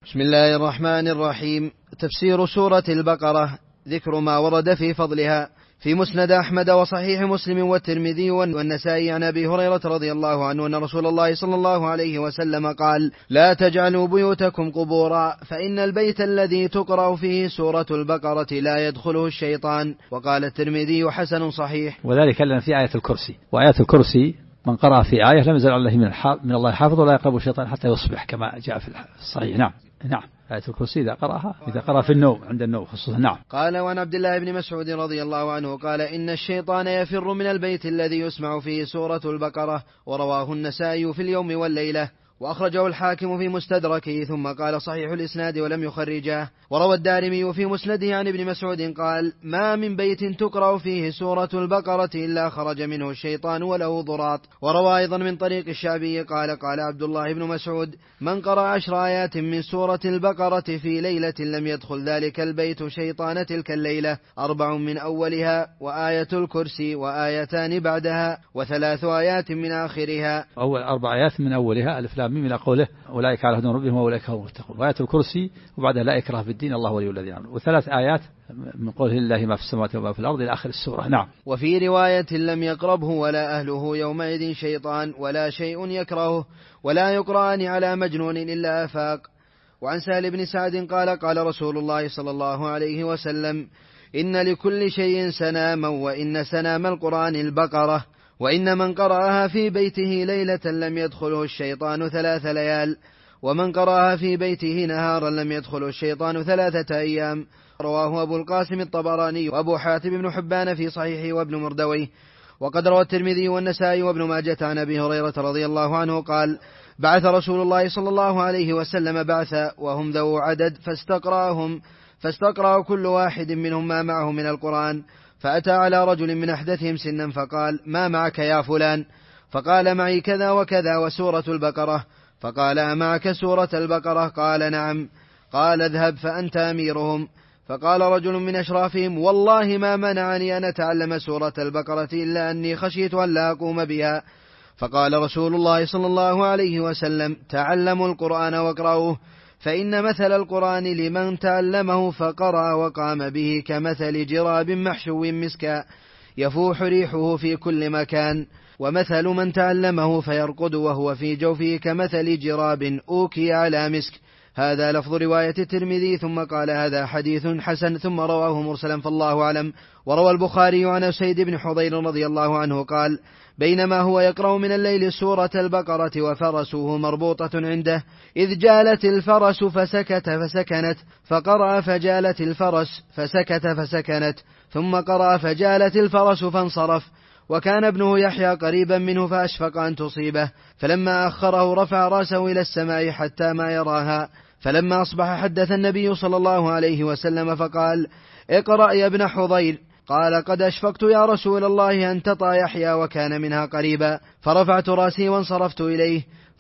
بسم الله الرحمن الرحيم. تفسير سورة البقرة. ذكر ما ورد في فضلها في مسند أحمد وصحيح مسلم والترمذي والنسائي عن أبي هريرة رضي الله عنه أن رسول الله صلى الله عليه وسلم قال: لا تجعلوا بيوتكم قبورا، فإن البيت الذي تقرأ فيه سورة البقرة لا يدخله الشيطان. وقال الترمذي: حسن صحيح. وذلك لنا في آية الكرسي، وآية الكرسي من قرأ في آية لم يزل عليه من الله حافظ ولا يقرب الشيطان حتى يصبح، كما جاء في الصحيح. نعم آية الكرسي إذا قرأ في النوم، عند النوم خصوصا. نعم. قال: وعن عبد الله بن مسعود رضي الله عنه قال: إن الشيطان يفر من البيت الذي يسمع فيه سورة البقرة. ورواه النسائي في اليوم والليلة، وأخرجه الحاكم في مستدركه، ثم قال: صحيح الإسناد ولم يخرجه. وروى الدارمي في مسنده عن ابن مسعود قال: ما من بيت تقرأ فيه سورة البقرة إلا خرج منه الشيطان وله ضراط. وروى أيضا من طريق الشعبي قال: قال عبد الله بن مسعود: من قرأ 10 آيات من سورة البقرة في ليلة لم يدخل ذلك البيت شيطان تلك الليلة، 4 من أولها، وآية الكرسي، وآيتان بعدها، و3 آيات من آخرها. أول 4 آيات من أولها ألف لام ميم إلى قوله: أولئك على هدى من ربهم وأولئك هم المتقون، وآية الكرسي وبعدها: لا إكراه في الدين الله ولي الذين آمنوا، و3 آيات من قوله: لله ما في السماوات وما في الأرض إلى آخر السورة. نعم. وفي رواية: لم يقربه ولا أهله يومئذ شيطان ولا شيء يكرهه، ولا يقرأان على مجنون إلا أفاق. وعن سهل بن سعد قال: قال رسول الله صلى الله عليه وسلم: إن لكل شيء سناما، وإن سنام القرآن البقرة، وإن من قرأها في بيته ليلة لم يدخله الشيطان 3 ليال، ومن قرأها في بيته نهارا لم يدخله الشيطان 3 أيام. رواه أبو القاسم الطبراني وأبو حاتم بن حبان في صحيحه وابن مردويه. وقد روى الترمذي والنسائي وابن ماجة عن أبي هريرة رضي الله عنه قال: بعث رسول الله صلى الله عليه وسلم بعثا وهم ذو عدد، فاستقرأ كل واحد منهم ما معه من القرآن، فأتى على رجل من أحدثهم سنا فقال: ما معك يا فلان؟ فقال: معي كذا وكذا وسورة البقرة. فقال: أمعك سورة البقرة؟ قال: نعم. قال: اذهب فأنت أميرهم. فقال رجل من أشرافهم: والله ما منعني أن أتعلم سورة البقرة إلا أني خشيت أن لا أقوم بها. فقال رسول الله صلى الله عليه وسلم: تعلموا القرآن واقرأوه، فإن مثل القرآن لمن تعلمه فقرأ وقام به كمثل جراب محشو مسكا يفوح ريحه في كل مكان، ومثل من تعلمه فيرقد وهو في جوفه كمثل جراب أوكي على مسك. هذا لفظ رواية الترمذي. ثم قال: هذا حديث حسن، ثم رواه مرسلا فالله أعلم. وروى البخاري عن أسيد بن حضير رضي الله عنه قال: بينما هو يقرأ من الليل سورة البقرة وفرسه مربوطة عنده، إذ جالت الفرس فسكت فسكنت، فقرأ فجالت الفرس فسكت فسكنت، ثم قرأ فجالت الفرس فانصرف. وكان ابنه يحيى قريبا منه فأشفق أن تصيبه، فلما أخره رفع رأسه إلى السماء حتى ما يراها. فلما أصبح حدث النبي صلى الله عليه وسلم فقال: اقرأ يا ابن حضير. قال: قد أشفقت يا رسول الله أن تطأ يحيى وكان منها قريبا. فرفعت رأسي وانصرفت إليه،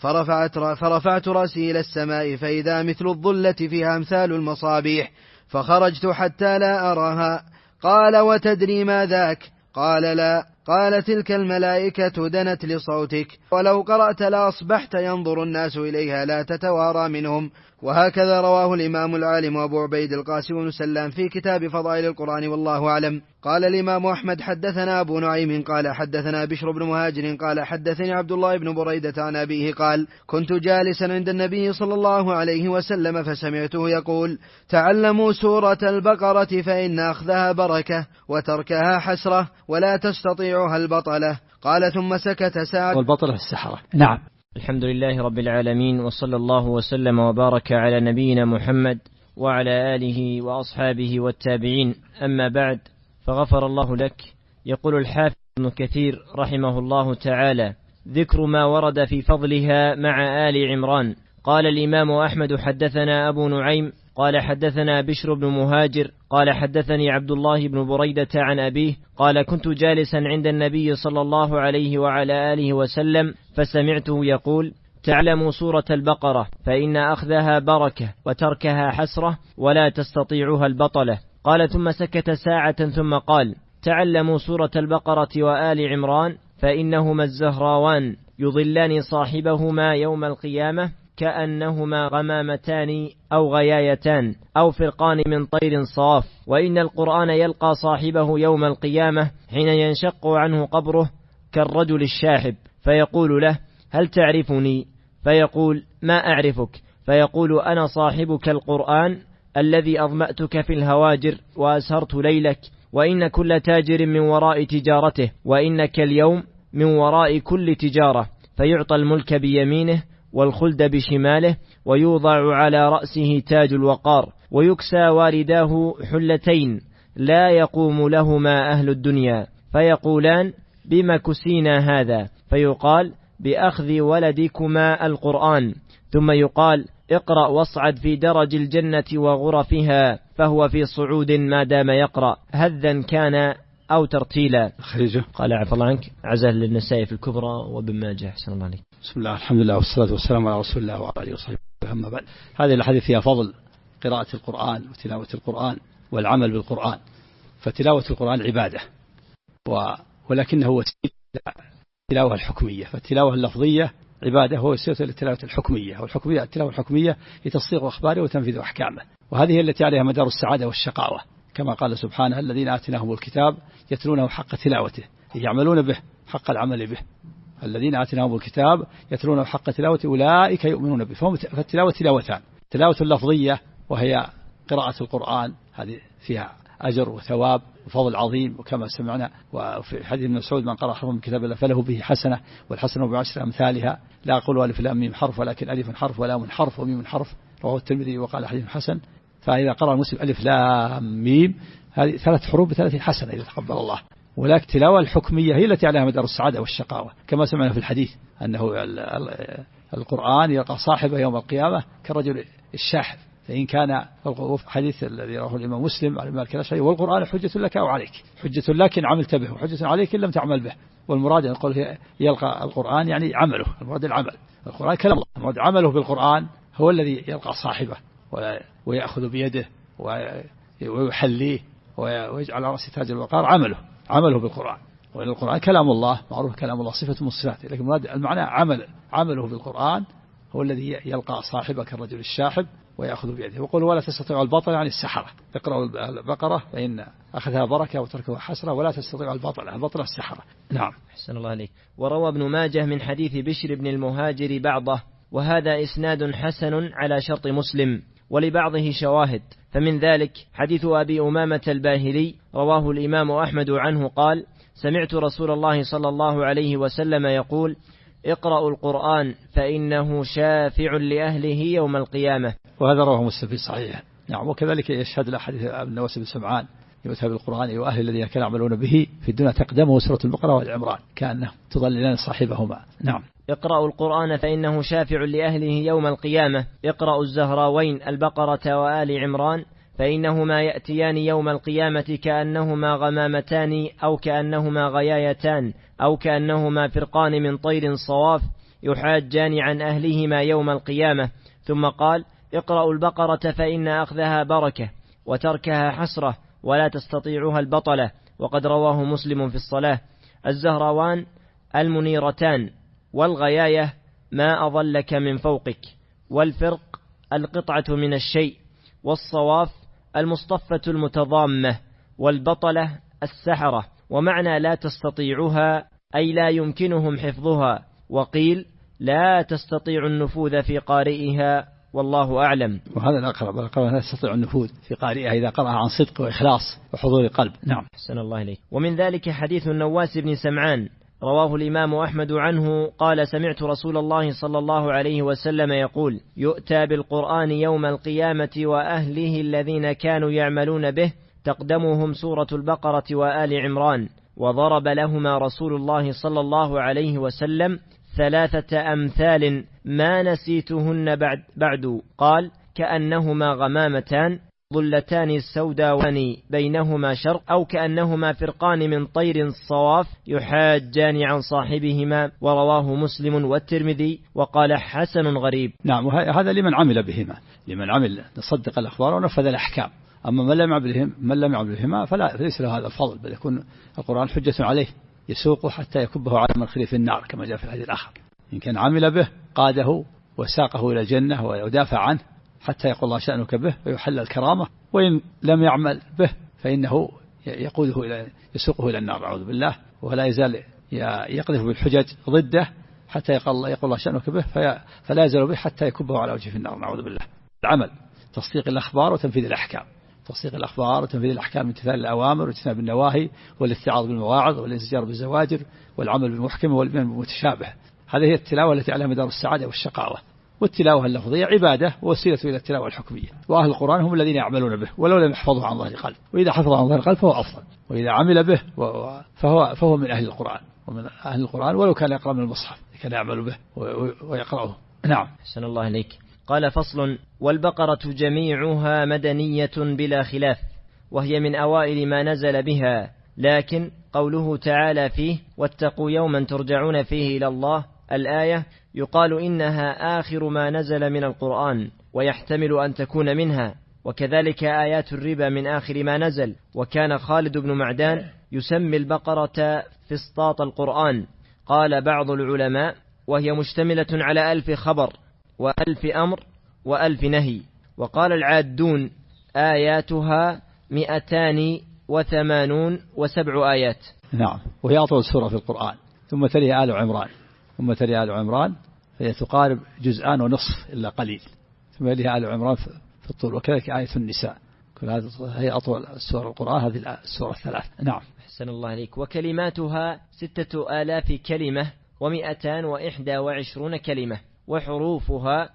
فرفعت رأسي إلى السماء فإذا مثل الظلة فيها أمثال المصابيح، فخرجت حتى لا أراها. قال: وتدري ما ذاك؟ قال: لا. قال: تلك الملائكة دنت لصوتك، ولو قرأت لأصبحت ينظر الناس إليها لا تتوارى منهم. وهكذا رواه الإمام العالم أبو عبيد القاسم بن سلام في كتاب فضائل القرآن، والله أعلم. قال الإمام أحمد: حدثنا أبو نعيم قال حدثنا بشر بن مهاجر قال حدثني عبد الله بن بريدة عن أبيه قال: كنت جالسا عند النبي صلى الله عليه وسلم فسمعته يقول: تعلموا سورة البقرة فإن أخذها بركة وتركها حسرة ولا تستطيعها البطلة. قال: ثم سكت ساعة. والبطلة السحرة. نعم. الحمد لله رب العالمين، وصلى الله وسلم وبارك على نبينا محمد وعلى آله وأصحابه والتابعين. أما بعد، فغفر الله لك. يقول الحافظ ابن كثير رحمه الله تعالى: ذكر ما ورد في فضلها مع آل عمران. قال الإمام أحمد: حدثنا أبو نعيم قال حدثنا بشر بن مهاجر قال حدثني عبد الله بن بريدة عن أبيه قال: كنت جالسا عند النبي صلى الله عليه وعلى آله وسلم فسمعته يقول: تعلموا سورة البقرة فإن أخذها بركة وتركها حسرة ولا تستطيعها البطلة. قال: ثم سكت ساعة ثم قال: تعلموا سورة البقرة وآل عمران فإنهما الزهراوان يضلان صاحبهما يوم القيامة كأنهما غمامتان أو غيايتان أو فرقان من طير صواف. وإن القرآن يلقى صاحبه يوم القيامة حين ينشق عنه قبره كالرجل الشاحب، فيقول له: هل تعرفني؟ فيقول: ما أعرفك. فيقول: أنا صاحبك القرآن الذي أظمأتك في الهواجر وأسهرت ليلك، وإن كل تاجر من وراء تجارته، وإنك اليوم من وراء كل تجارة. فيعطى الملك بيمينه والخلد بشماله، ويوضع على رأسه تاج الوقار، ويكسى والداه حلتين لا يقوم لهما أهل الدنيا، فيقولان: بما كسينا هذا؟ فيقال: بأخذ ولدكما القرآن. ثم يقال: اقرأ واصعد في درج الجنة وغرفها، فهو في صعود ما دام يقرأ، هذا كان أو ترتيلا. خريجه. قال: عفى الله عنك، عزاه للنسائي في الكبرى وابن ماجه. أحسن الله عليك. بسم الله، الحمد لله والصلاة والسلام على رسول الله وعلى آله وصحبه. أما بعد، هذه الحديث فيها فضل قراءة القرآن وتلاوة القرآن والعمل بالقرآن. فتلاوة القرآن عبادة، ولكنه وسيلة التلاوة الحكمية. فالتلاوة اللفظية عبادة، هو وسيلة للتلاوة الحكمية. والحكمية التلاوة الحكمية هي تصديق أخباره وتنفيذ أحكامه، وهذه هي التي عليها مدار السعادة والشقاوة، كما قال سبحانه: الذين آتيناهم الكتاب يتلونه حق تلاوته يعملون به حق العمل به. الذين آتيناهم الكتاب يتلونه حق تلاوته أولئك يؤمنون به. فالتلاوة تلاوتان: تلاوة اللفظية وهي قراءة القرآن، هذه فيها أجر وثواب وفضل عظيم، وكما سمعنا وفي حديث ابن مسعود: من قرأ حرفا من كتاب الله فله به حسنة، والحسنة بعشر أمثالها، لا أقول ألف لام ميم حرف، ولكن ألف حرف ولام حرف وميم حرف. رواه الترمذي وقال حديث حسن. فإذا قرأ المسلم ألف لام ميم، هذه 3 حروف ب30 حسنة إذا تقبل الله. ولكن التلاوة الحكمية هي التي عليها مدار السعادة والشقاوة، كما سمعنا في الحديث أنه القرآن يلقى صاحبه يوم القيامة كالرجل الشاحب. فإن كان الحديث الذي رواه الإمام مسلم على مالك الأشعري: والقرآن حجة لك أو عليك، حجة لك إن عملت به وحجة عليك إن لم تعمل به. والمراد أن يقول يلقى القرآن يعني عمله، المراد العمل. القرآن كلام الله، المراد عمله بالقرآن هو الذي يلقى صاحبه ويأخذ بيده ويحليه ويجعل على رأسه تاج الوقار. عمله بالقرآن. وإن القرآن كلام الله، معروف كلام الله صفة من الصفات، لكن المعنى عمله بالقرآن هو الذي يلقى صاحبه كالرجل الشاحب ويأخذ بيده. وقول: ولا تستطيع البطل يعني السحرة. اقرأوا البقرة فإن أخذها بركة وتركها حسرة، ولا تستطيع البطل السحرة. نعم. أحسن الله عليك. وروى ابن ماجه من حديث بشر بن المهاجر بعضه، وهذا إسناد حسن على شرط مسلم، ولبعضه شواهد. فمن ذلك حديث أبي أمامة الباهلي، رواه الإمام أحمد عنه قال: سمعت رسول الله صلى الله عليه وسلم يقول: اقرأوا القرآن فإنه شافع لأهله يوم القيامة. وهذا رواه مسلم في صحيح. نعم. وكذلك يشهد له حديث ابن نواس بن سمعان: يؤتى بالقرآن وأهل الذين كانوا يعملون به في الدنيا تقدمه سورة البقرة والعمران كأنه تضللان صاحبهما. نعم. اقرأوا القرآن فإنه شافع لأهله يوم القيامة. اقرأوا الزهراوين البقرة وآل عمران فإنهما يأتيان يوم القيامة كأنهما غمامتان أو كأنهما غيايتان أو كأنهما فرقان من طير صواف، يحاجان عن أهلهما يوم القيامة. ثم قال: اقرأوا البقرة فإن أخذها بركة وتركها حسرة ولا تستطيعها البطلة. وقد رواه مسلم في الصلاة. الزهراوان المنيرتان، والغياية ما أظلك من فوقك، والفرق القطعة من الشيء، والصواف المصطفة المتضامة، والبطلة السحرة. ومعنى لا تستطيعها أي لا يمكنهم حفظها، وقيل لا تستطيع النفوذ في قارئها، والله أعلم. وهذا الأقرب لا يستطيع النفوذ في قارئها إذا قرأ عن صدق وإخلاص وحضور قلب. نعم. حسن الله إليك. ومن ذلك حديث النواس بن سمعان، رواه الإمام أحمد عنه قال: سمعت رسول الله صلى الله عليه وسلم يقول: يؤتى بالقرآن يوم القيامة وأهله الذين كانوا يعملون به تقدمهم سورة البقرة وآل عمران. وضرب لهما رسول الله صلى الله عليه وسلم 3 أمثال ما نسيتهن بعد. قال: كأنهما غمامتان ظلتان سوداوان بينهما شرق، أو كأنهما فرقان من طير صواف يحاجان عن صاحبهما. ورواه مسلم والترمذي وقال: حسن غريب. نعم. وهذا لمن عمل بهما، لمن عمل نصدق الأخبار ونفذ الأحكام. أما من لم يعمل بهما فليس له هذا الفضل، بل يكون القرآن حجة عليه يسوقه حتى يكبه على منخره في النار، كما جاء في الحديث الآخر. إن كان عمل به قاده وساقه إلى الجنة ودافع عنه حتى يقول الله شأنك به ويحل الكرامة، وإن لم يعمل به فإنه يقوده يسوقه إلى النار أعوذ بالله، ولا يزال يقذف بالحجج ضده حتى يقول الله شأنك به فلا يزال به حتى يكبه على وجهه في النار نعوذ بالله. العمل تصديق الأخبار وتنفيذ الأحكام، تصديق الأخبار وتنفيذ الأحكام، امتثال الأوامر واجتناب النواهي، والاتعاظ بالمواعظ والانزجار بالزواجر، والعمل بالمحكم والإيمان بالمتشابه. هذه هي التلاوة التي عليها مدار السعادة والشقاوة. والتلاوة اللفظية عبادة ووسيلة إلى التلاوة الحكمية، وأهل القرآن هم الذين يعملون به ولو لم يحفظه عن ظهر قلب، وإذا حفظه عن ظهر قلب فهو أفضل، وإذا عمل به فهو من أهل القرآن، ومن أهل القرآن ولو كان يقرأ من المصحف كان يعمل به ويقرأه. نعم. أحسن الله إليك. قال فصل: والبقرة جميعها مدنية بلا خلاف، وهي من أوائل ما نزل بها، لكن قوله تعالى فيه: واتقوا يوما ترجعون فيه إلى الله، الآية، يقال إنها آخر ما نزل من القرآن، ويحتمل أن تكون منها، وكذلك آيات الربا من آخر ما نزل. وكان خالد بن معدان يسمي البقرة فسطاط القرآن. قال بعض العلماء: وهي مشتملة على 1000 خبر و1000 أمر و1000 نهي. وقال العادون: آياتها 287 آيات. نعم. وهي أطول سورة في القرآن، ثم تلي آل عمران فهي تقارب 2.5 جزء إلا قليل، ثم يليها آل عمران في الطول، وكذلك آية النساء. كل هذه هي أطول سورة القرآن، هذه السورة 3. نعم. أحسن الله عليك. وكلماتها 6000 كلمة و221 كلمة، وحروفها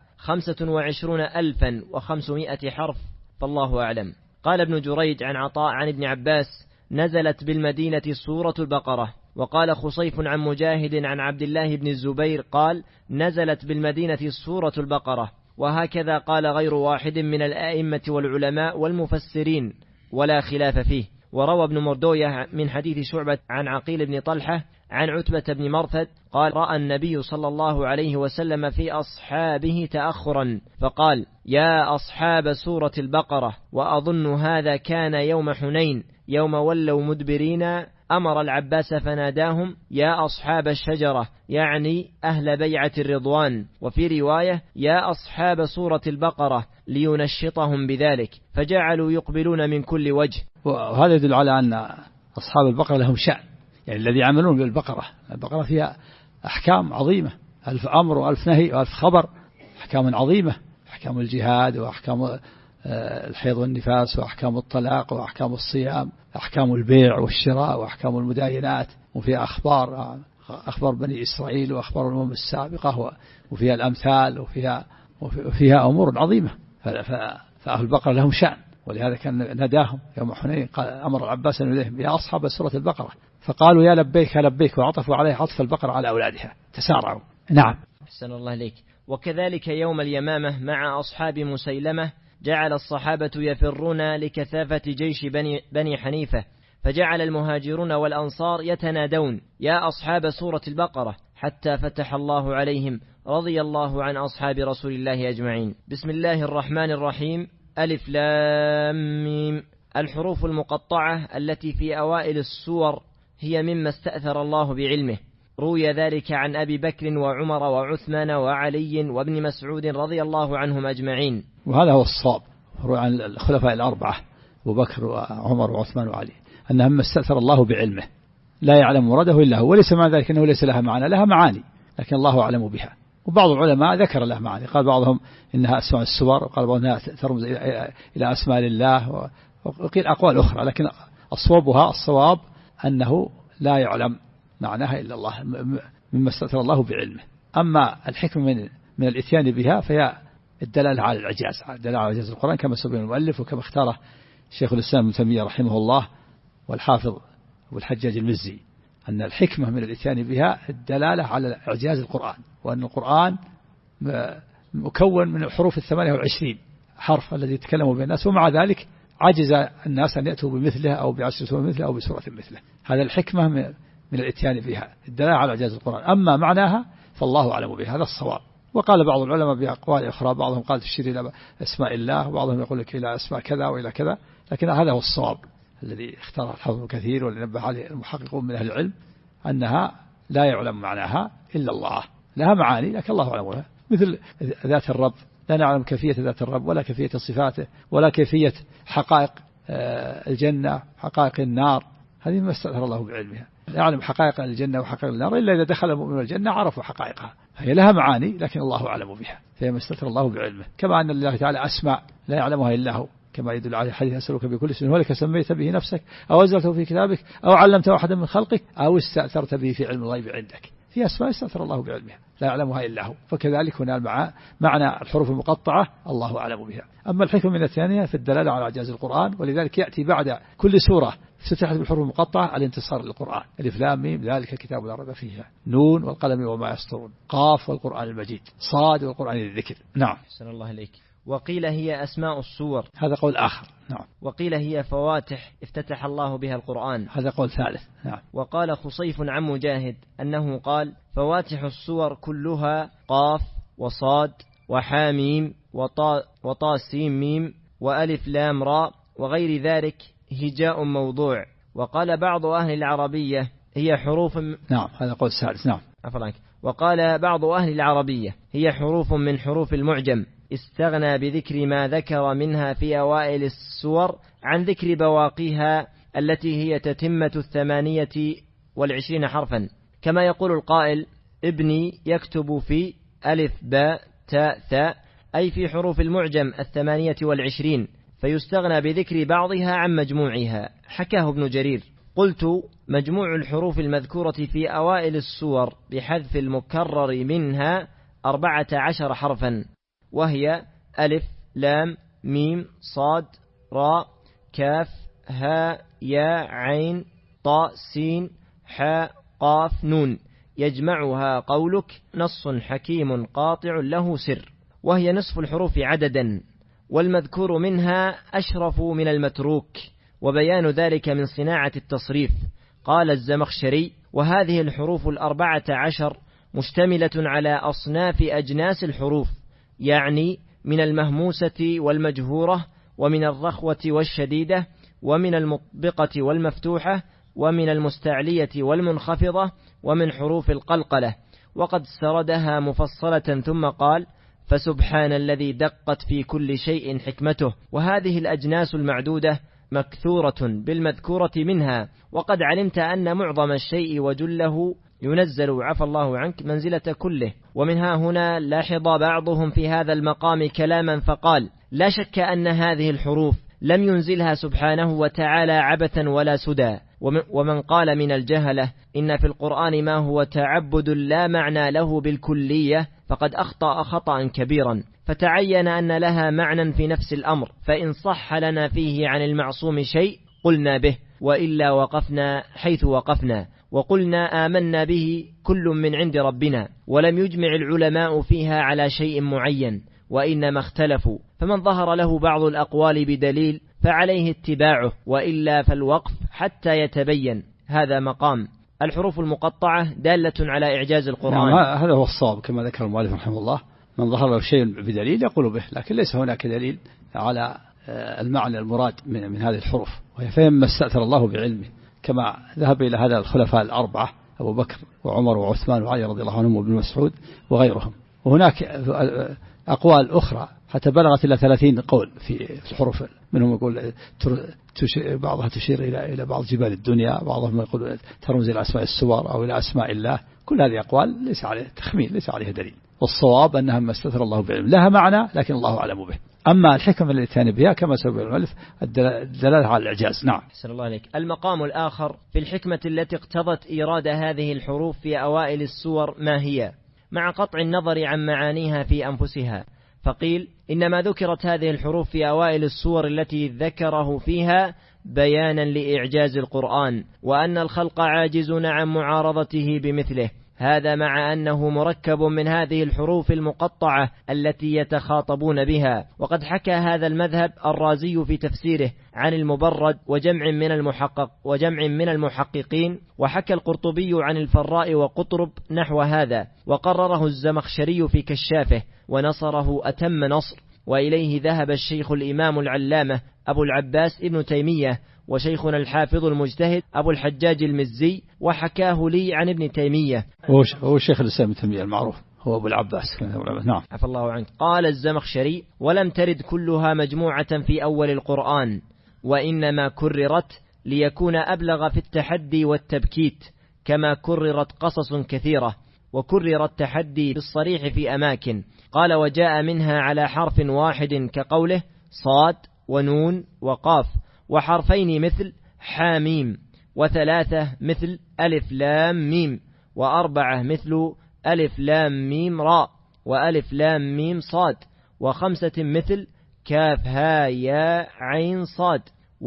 25500 حرف، فالله أعلم. قال ابن جريج عن عطاء عن ابن عباس: نزلت بالمدينة سورة البقرة. وقال خصيف عن مجاهد عن عبد الله بن الزبير قال: نزلت بالمدينة سورة البقرة. وهكذا قال غير واحد من الآئمة والعلماء والمفسرين، ولا خلاف فيه. وروى ابن مردوية من حديث شعبة عن عقيل بن طلحة عن عتبة بن مرثد قال: رأى النبي صلى الله عليه وسلم في أصحابه تأخرا، فقال: يا أصحاب سورة البقرة، وأظن هذا كان يوم حنين، يوم ولوا مدبرين، أمر العباس فناداهم: يا أصحاب الشجرة، يعني أهل بيعة الرضوان. وفي رواية: يا أصحاب سورة البقرة، لينشطهم بذلك، فجعلوا يقبلون من كل وجه. وهذا يدل على أن أصحاب البقرة لهم شأن، يعني الذي يعملون بالبقرة. البقرة فيها أحكام عظيمة، 1000 أمر و1000 نهي و1000 خبر، أحكام عظيمة، أحكام الجهاد وأحكام الحيض والنفاس وأحكام الطلاق وأحكام الصيام، أحكام البيع والشراء وأحكام المداينات، وفيها أخبار بني إسرائيل وأخبار الأمم السابقة، وفيها الأمثال، وفيها أمور عظيمة. فأهل البقرة لهم شأن، ولهذا كان ناداهم يوم حنين، قال أمر العباس أن يدهم: يا أصحاب سورة البقرة، فقالوا: يا لبيك يا لبيك، وعطفوا عليه عطف البقرة على أولادها، تسارعوا. نعم. أحسن الله إليك. وكذلك يوم اليمامة مع أصحاب مسيلمة جعل الصحابة يفرون لكثافة جيش بني حنيفة، فجعل المهاجرون والأنصار يتنادون: يا أصحاب سورة البقرة، حتى فتح الله عليهم، رضي الله عن أصحاب رسول الله أجمعين. بسم الله الرحمن الرحيم. ألف لام ميم. الحروف المقطعة التي في أوائل السور هي مما استأثر الله بعلمه. روي ذلك عن أبي بكر وعمر وعثمان وعلي وابن مسعود رضي الله عنهم أجمعين. وهذا هو الصواب. روي عن الخلفاء الأربعة أبو بكر وعمر وعثمان وعلي أنهم استأثر الله بعلمه، لا يعلم مراده إلا هو، وليس مع ذلك أنه ليس لها معنى، لها معاني لكن الله أعلم بها. وبعض العلماء ذكر لها معاني، قال بعضهم إنها أسماء السور، وقال بعضهم إنها ترمز إلى أسماء الله، وقيل أقوال أخرى، لكن الصواب أنه لا يعلم معناها إلا الله، مما استأثر الله بعلمه. أما الحكمة من الإتيان بها فهي الدلالة على الإعجاز، الدلالة على إعجاز القرآن، كما سبق المؤلف وكما اختاره شيخ الإسلام ابن تيمية رحمه الله والحافظ أبو الحجاج المزي، أن الحكمة من الإتيان بها الدلالة على إعجاز القرآن، وأن القرآن مكون من الحروف 28 حرف الذي يتكلموا به الناس، ومع ذلك عجز الناس أن يأتوا بمثله أو بعشر سور مثله أو بسورة مثله. هذا الحكمة من الإتيان بها، الدلالة على إعجاز القرآن. أما معناها فالله أعلم بها، هذا الصواب. وقال بعض العلماء بأقوال أخرى، بعضهم قال تشير إلى أسماء الله، وبعضهم يقول لك إلى أسماء كذا وإلى كذا، لكن هذا هو الصواب الذي اختاره الحافظ كثير واللي نبه عليه المحققون من أهل العلم، أنها لا يعلم معناها إلا الله، لها معاني لكن الله أعلم بها، مثل ذات الرب، لا نعلم كيفية ذات الرب ولا كيفية صفاته ولا كيفية حقائق الجنة حقائق النار، هذه ما استأثر الله بعلمها. لا يعلم حقائق الجنة وحقائق النار إلا إذا دخل المؤمن الجنة عرفوا حقائقها، هي لها معاني لكن الله أعلم بها، فهي ما استأثر الله بعلمه. كما أن الله تعالى أسماء لا يعلمها إلا هو، كما يدل عليه حديث أسألك بكل اسم هو لك سميت به نفسك أو أنزلته في كتابك أو علمته أحدا من خلقك أو استأثرت به في علم الغيب عندك. في أسماء استأثر الله بعلمها لا يعلمها إلا هو، فكذلك هنا معنى الحروف المقطعة الله أعلم بها. أما الحكمة من الثانية في الدلالة على إعجاز القرآن، ولذلك يأتي بعد كل سورة فتحت بالحروف المقطعة الانتصار للقرآن، الف لام ميم ذلك الكتاب لا ريب فيه، نون والقلم وما يسطرون، قاف والقرآن المجيد، صاد والقرآن الذكر. نعم. أحسن الله إليك. وقيل هي أسماء السور، هذا قول آخر. نعم. وقيل هي فواتح افتتح الله بها القرآن، هذا قول ثالث. نعم. وقال خصيف عن مجاهد أنه قال فواتح السور كلها قاف وصاد وحاميم وطا سين ميم وألف لام راء وغير ذلك هجاء موضوع. وقال بعض أهل العربية هي حروف نعم هذا قول الثالث. نعم. وقال بعض أهل العربية هي حروف من حروف المعجم استغنى بذكر ما ذكر منها في أوائل السور عن ذكر بواقيها التي هي تتمة 28 حرفا، كما يقول القائل ابني يكتب في ألف باء تاء ثاء، أي في حروف المعجم 28، فيستغنى بذكر بعضها عن مجموعها. حكاه ابن جرير. قلت مجموع الحروف المذكورة في أوائل السور بحذف المكرر منها 14 حرفا، وهي ألف لام ميم صاد راء كاف هاء ياء عين طاء سين حاء قاف نون، يجمعها قولك نص حكيم قاطع له سر، وهي نصف الحروف عددا، والمذكور منها أشرف من المتروك، وبيان ذلك من صناعة التصريف. قال الزمخشري وهذه الحروف 14 مشتملة على أصناف أجناس الحروف، يعني من المهموسة والمجهورة، ومن الرخوة والشديدة، ومن المطبقة والمفتوحة، ومن المستعلية والمنخفضة، ومن حروف القلقلة. وقد سردها مفصلة ثم قال فسبحان الذي دقت في كل شيء حكمته. وهذه الأجناس المعدودة مكثورة بالمذكورة منها، وقد علمت أن معظم الشيء وجله ينزل عفى الله عنك منزلة كله. ومنها هنا لاحظ بعضهم في هذا المقام كلاما فقال لا شك أن هذه الحروف لم ينزلها سبحانه وتعالى عبثا ولا سدى. ومن قال من الجهلة إن في القرآن ما هو تعبد لا معنى له بالكلية فقد أخطأ خطأ كبيرا، فتعين أن لها معنى في نفس الأمر، فإن صح لنا فيه عن المعصوم شيء قلنا به، وإلا وقفنا حيث وقفنا وقلنا آمنا به كل من عند ربنا. ولم يجمع العلماء فيها على شيء معين، وإنما اختلفوا، فمن ظهر له بعض الأقوال بدليل فعليه اتباعه، وإلا فالوقف حتى يتبين. هذا مقام الحروف المقطعة دالة على إعجاز القرآن. هذا هو الصواب كما ذكر المؤلف رحمه الله، من ظهر له شيء بدليل يقول به، لكن ليس هناك دليل على المعنى المراد من هذه الحروف، وهي فهم استأثر الله بعلمه، كما ذهب إلى هذا الخلفاء الأربعة أبو بكر وعمر وعثمان وعلي رضي الله عنهم وابن مسعود وغيرهم. وهناك أقوال أخرى حتى بلغت إلى 30 قول في الحروف، منهم يقول بعضها تشير إلى بعض جبال الدنيا، بعضهم يقول ترمز إلى أسماء السور أو إلى أسماء الله. كل هذه أقوال ليس عليه تخمين، ليس عليها دليل، والصواب أنها ما استثر الله بعلم، لها معنى لكن الله أعلم به. أما الحكمة التي تعني بها كما سبب المؤلف الدلالة على الإعجاز. نعم. أحسن الله عليك. المقام الآخر في الحكمة التي اقتضت إيراد هذه الحروف في أوائل السور ما هي، مع قطع النظر عن معانيها في أنفسها. فقيل إنما ذكرت هذه الحروف في أوائل السور التي ذكره فيها بيانا لإعجاز القرآن، وأن الخلق عاجزون عن معارضته بمثله، هذا مع أنه مركب من هذه الحروف المقطعة التي يتخاطبون بها. وقد حكى هذا المذهب الرازي في تفسيره عن المبرد وجمع من المحققين، وحكى القرطبي عن الفراء وقطرب نحو هذا، وقرره الزمخشري في كشافه ونصره أتم نصر. وإليه ذهب الشيخ الإمام العلامة أبو العباس ابن تيمية، وشيخنا الحافظ المجتهد أبو الحجاج المزي، وحكاه لي عن ابن تيمية. هو الشيخ الإسلام ابن تيمية المعروف، هو أبو العباس. نعم. عفى الله عنك. قال الزمخشري: ولم ترد كلها مجموعة في أول القرآن، وإنما كررت ليكون أبلغ في التحدي والتبكيت، كما كررت قصص كثيرة، وكرر التحدي بالصريح في أماكن. قال: وجاء منها على حرف واحد كقوله صاد ونون وقاف، وحرفين مثل حاميم، وثلاثة مثل ألف لام ميم، وأربعة مثل ألف لام ميم راء، وألف لام ميم صاد، وخمسة مثل كاف ها يا عين صاد،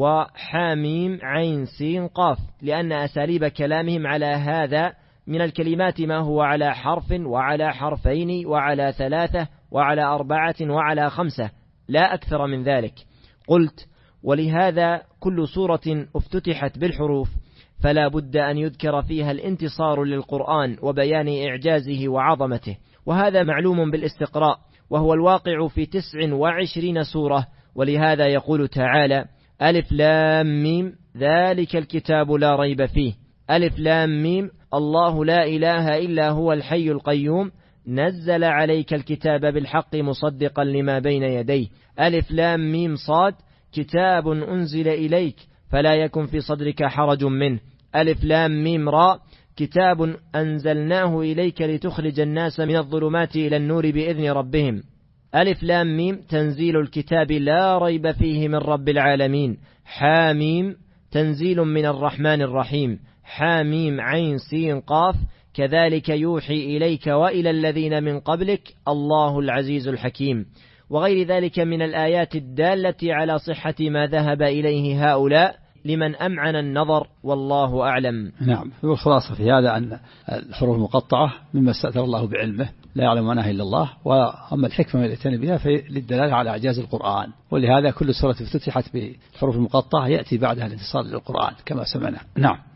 وحاميم عين سين قاف، لأن أساليب كلامهم على هذا من الكلمات ما هو على حرف وعلى حرفين وعلى ثلاثة وعلى أربعة وعلى خمسة، لا أكثر من ذلك. قلت: ولهذا كل سورة افتتحت بالحروف فلا بد أن يذكر فيها الانتصار للقرآن وبيان إعجازه وعظمته، وهذا معلوم بالاستقراء، وهو الواقع في 29 سورة. ولهذا يقول تعالى: ألف لام ميم ذلك الكتاب لا ريب فيه، ألف لام ميم الله لا إله إلا هو الحي القيوم نزل عليك الكتاب بالحق مصدقا لما بين يديه، ألف لام ميم صاد كتاب أنزل إليك فلا يكن في صدرك حرج منه، ألف لام ميم راء كتاب أنزلناه إليك لتخرج الناس من الظلمات إلى النور بإذن ربهم، ألف لام ميم تنزيل الكتاب لا ريب فيه من رب العالمين، حاميم تنزيل من الرحمن الرحيم، حاميم عين سين قاف كذلك يوحي إليك وإلى الذين من قبلك الله العزيز الحكيم، وغير ذلك من الآيات الدالة على صحة ما ذهب إليه هؤلاء لمن أمعن النظر، والله أعلم. نعم. والخلاصة في هذا أن الحروف المقطعة مما استأثر الله بعلمه لا يعلم معناها إلا الله، وأما الحكمة التي بها فللدلالة على إعجاز القرآن، ولهذا كل سورة افتتحت بالحروف المقطعة يأتي بعدها الانتصار للقرآن كما سمعنا. نعم.